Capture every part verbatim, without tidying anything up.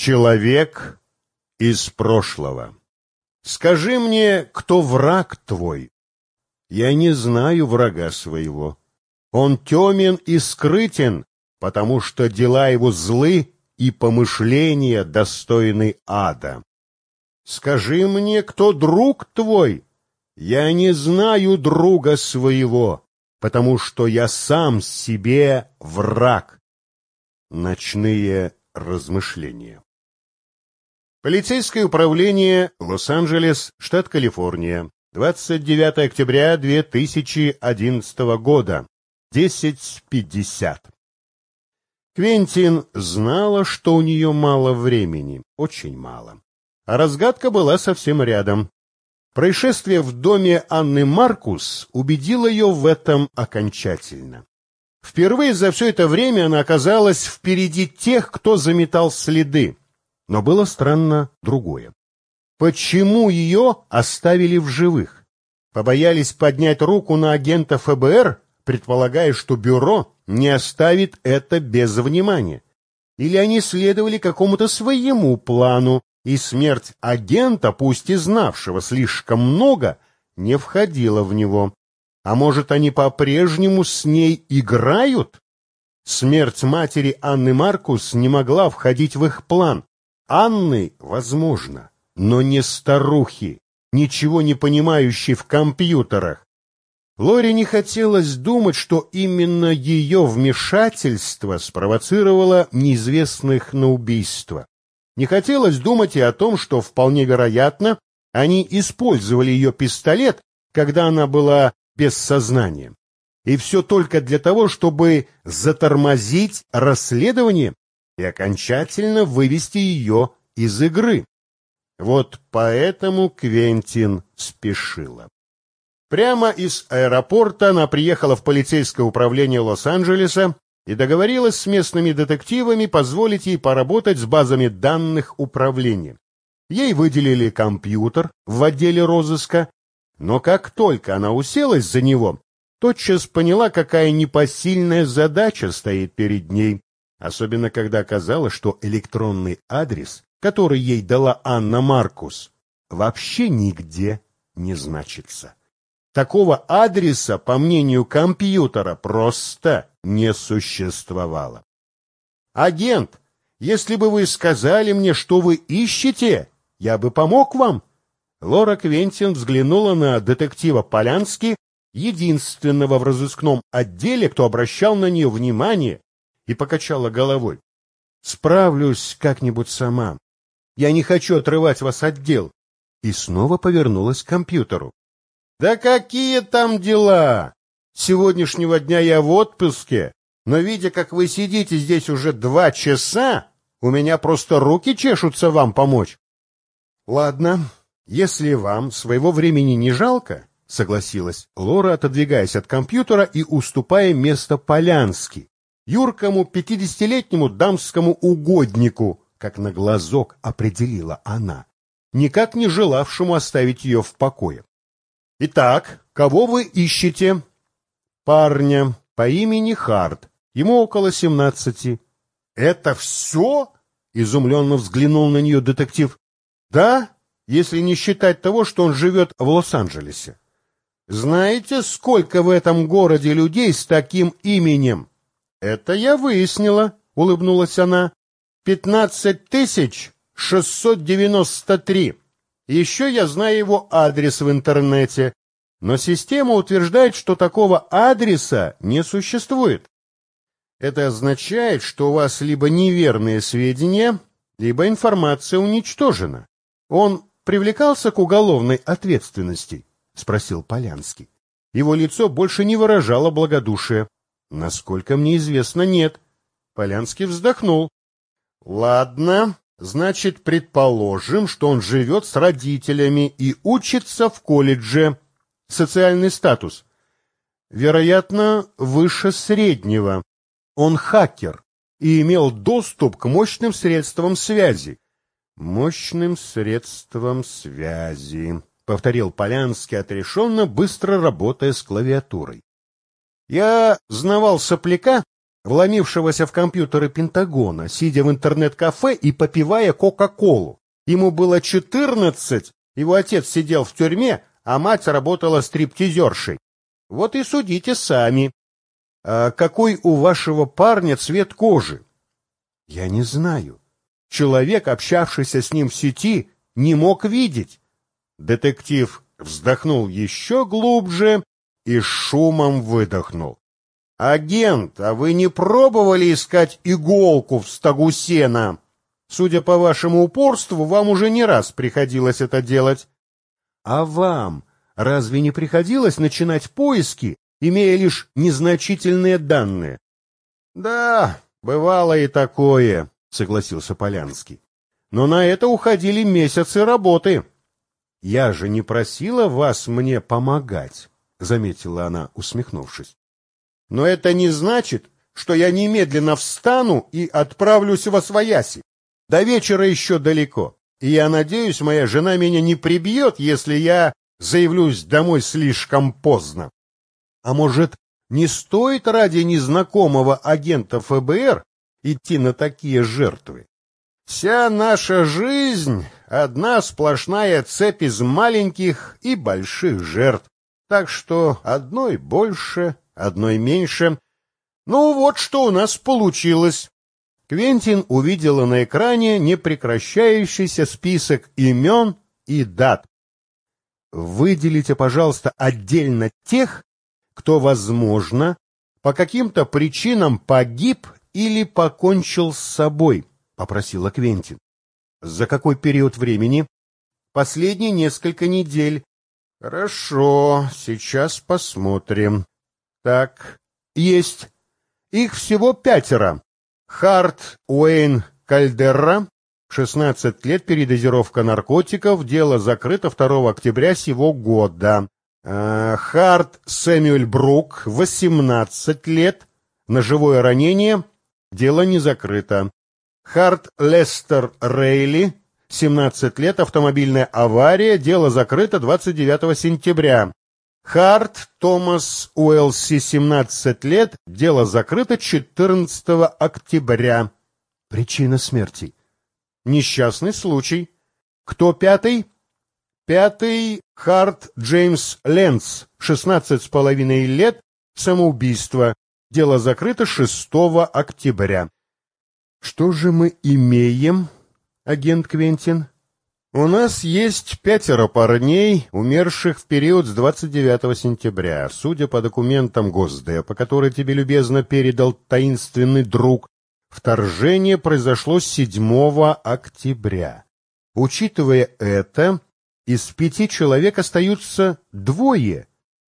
Человек из прошлого. Скажи мне, кто враг твой? Я не знаю врага своего. Он темен и скрытен, потому что дела его злы и помышления достойны ада. Скажи мне, кто друг твой? Я не знаю друга своего, потому что я сам себе враг. Ночные размышления. Полицейское управление, Лос-Анджелес, штат Калифорния, двадцать девятое октября две тысячи одиннадцатого года, десять пятьдесят. Квентин знала, что у нее мало времени, очень мало. А разгадка была совсем рядом. Происшествие в доме Анны Маркус убедило ее в этом окончательно. Впервые за все это время она оказалась впереди тех, кто заметал следы. Но было странно другое. Почему ее оставили в живых? Побоялись поднять руку на агента эф бэ эр, предполагая, что бюро не оставит это без внимания? Или они следовали какому-то своему плану, и смерть агента, пусть и знавшего слишком много, не входила в него? А может, они по-прежнему с ней играют? Смерть матери Анны Маркус не могла входить в их план. Анны, возможно, но не старухи, ничего не понимающей в компьютерах. Лоре не хотелось думать, что именно ее вмешательство спровоцировало неизвестных на убийство. Не хотелось думать и о том, что, вполне вероятно, они использовали ее пистолет, когда она была без сознания. И все только для того, чтобы затормозить расследование и окончательно вывести ее из игры. Вот поэтому Квентин спешила. Прямо из аэропорта она приехала в полицейское управление Лос-Анджелеса и договорилась с местными детективами позволить ей поработать с базами данных управления. Ей выделили компьютер в отделе розыска, но как только она уселась за него, тотчас поняла, какая непосильная задача стоит перед ней, особенно когда оказалось, что электронный адрес, который ей дала Анна Маркус, вообще нигде не значится. Такого адреса, по мнению компьютера, просто не существовало. «Агент, если бы вы сказали мне, что вы ищете, я бы помог вам». Лора Квентин взглянула на детектива Полянски, единственного в разыскном отделе, кто обращал на нее внимание, и покачала головой. «Справлюсь как-нибудь сама. Я не хочу отрывать вас от дел». И снова повернулась к компьютеру. «Да какие там дела? С сегодняшнего дня я в отпуске, но, видя, как вы сидите здесь уже два часа, у меня просто руки чешутся вам помочь». «Ладно, если вам своего времени не жалко», — согласилась Лора, отодвигаясь от компьютера и уступая место Полянски, юркому пятидесятилетнему дамскому угоднику, как на глазок определила она, никак не желавшему оставить ее в покое. «Итак, кого вы ищете?» «Парня по имени Харт. Ему около семнадцати». «Это все?» — изумленно взглянул на нее детектив. «Да, если не считать того, что он живет в Лос-Анджелесе. Знаете, сколько в этом городе людей с таким именем?» «Это я выяснила», — улыбнулась она. «Пятнадцать тысяч шестьсот девяносто три. Еще я знаю его адрес в интернете, но система утверждает, что такого адреса не существует. Это означает, что у вас либо неверные сведения, либо информация уничтожена. Он привлекался к уголовной ответственности?» — спросил Полянский. Его лицо больше не выражало благодушия. «Насколько мне известно, нет». Полянский вздохнул. «Ладно, значит, предположим, что он живет с родителями и учится в колледже. Социальный статус? Вероятно, выше среднего. Он хакер и имел доступ к мощным средствам связи». «Мощным средством связи», — повторил Полянский отрешенно, быстро работая с клавиатурой. «Я знавал сопляка, вломившегося в компьютеры Пентагона, сидя в интернет-кафе и попивая Кока-Колу. Ему было четырнадцать, его отец сидел в тюрьме, а мать работала стриптизершей. Вот и судите сами. А какой у вашего парня цвет кожи? Я не знаю. Человек, общавшийся с ним в сети, не мог видеть. Детектив вздохнул еще глубже и шумом выдохнул. «Агент, а вы не пробовали искать иголку в стогу сена? Судя по вашему упорству, вам уже не раз приходилось это делать. А вам разве не приходилось начинать поиски, имея лишь незначительные данные?» «Да, бывало и такое», — согласился Полянский. «Но на это уходили месяцы работы». «Я же не просила вас мне помогать», — заметила она, усмехнувшись. «Но это не значит, что я немедленно встану и отправлюсь восвояси. До вечера еще далеко, и я надеюсь, моя жена меня не прибьет, если я заявлюсь домой слишком поздно. А может, не стоит ради незнакомого агента эф бэ эр идти на такие жертвы? Вся наша жизнь — одна сплошная цепь из маленьких и больших жертв, так что одной больше, одной меньше. Ну вот что у нас получилось». Квентин увидела на экране непрекращающийся список имен и дат. «Выделите, пожалуйста, отдельно тех, кто, возможно, по каким-то причинам погиб или покончил с собой», — попросила Квентин. «За какой период времени?» «Последние несколько недель». «Хорошо, сейчас посмотрим. Так, есть. Их всего пятеро. Харт Уэйн Кальдерра, шестнадцать лет, передозировка наркотиков, дело закрыто второго октября сего года. Э, Харт Сэмюэль Брук, восемнадцать лет, ножевое ранение, дело не закрыто. Харт Лестер Рейли, семнадцать лет, автомобильная авария, дело закрыто двадцать девятого сентября. Харт Томас Уэлси, семнадцать лет, дело закрыто четырнадцатого октября. Причина смерти: несчастный случай. Кто пятый? Пятый — Харт Джеймс Ленц, шестнадцать с половиной лет, самоубийство. Дело закрыто шестого октября. Что же мы имеем, агент Квентин? У нас есть пятеро парней, умерших в период с двадцать девятого сентября. Судя по документам Госдепа, который тебе любезно передал таинственный друг, вторжение произошло седьмого октября. Учитывая это, из пяти человек остаются двое.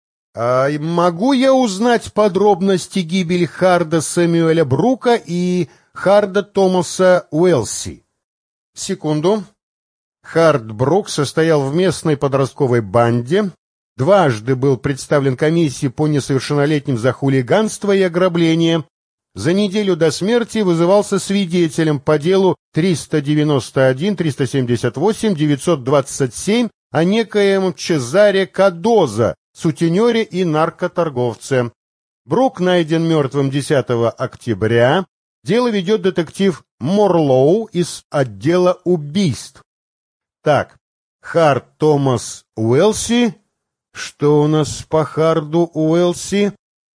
А могу я узнать подробности гибели Харда Сэмюэля Брука и Харда Томаса Уэлси? Секунду. Харт Брук состоял в местной подростковой банде, дважды был представлен комиссии по несовершеннолетним за хулиганство и ограбление. За неделю до смерти вызывался свидетелем по делу триста девяносто один триста семьдесят восемь девятьсот двадцать семь о некоем Чезаре Кадоза, сутенере и наркоторговце. Брук найден мертвым десятого октября. Дело ведет детектив Морлоу из отдела убийств. Так, Харт Томас Уэлси. Что у нас по Харду Уэлси?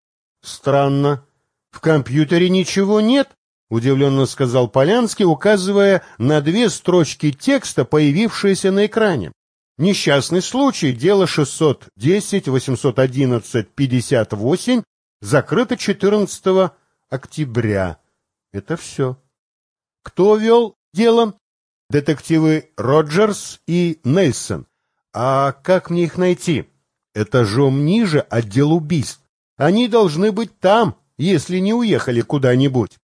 Странно. В компьютере ничего нет, удивленно сказал Полянский, указывая на две строчки текста, появившиеся на экране. Несчастный случай, дело шестьсот десять восемьсот одиннадцать пятьдесят восемь, закрыто четырнадцатого октября. Это все. Кто вел дело? Детективы Роджерс и Нельсон. А как мне их найти? Этажом ниже отдел убийств. Они должны быть там, если не уехали куда-нибудь.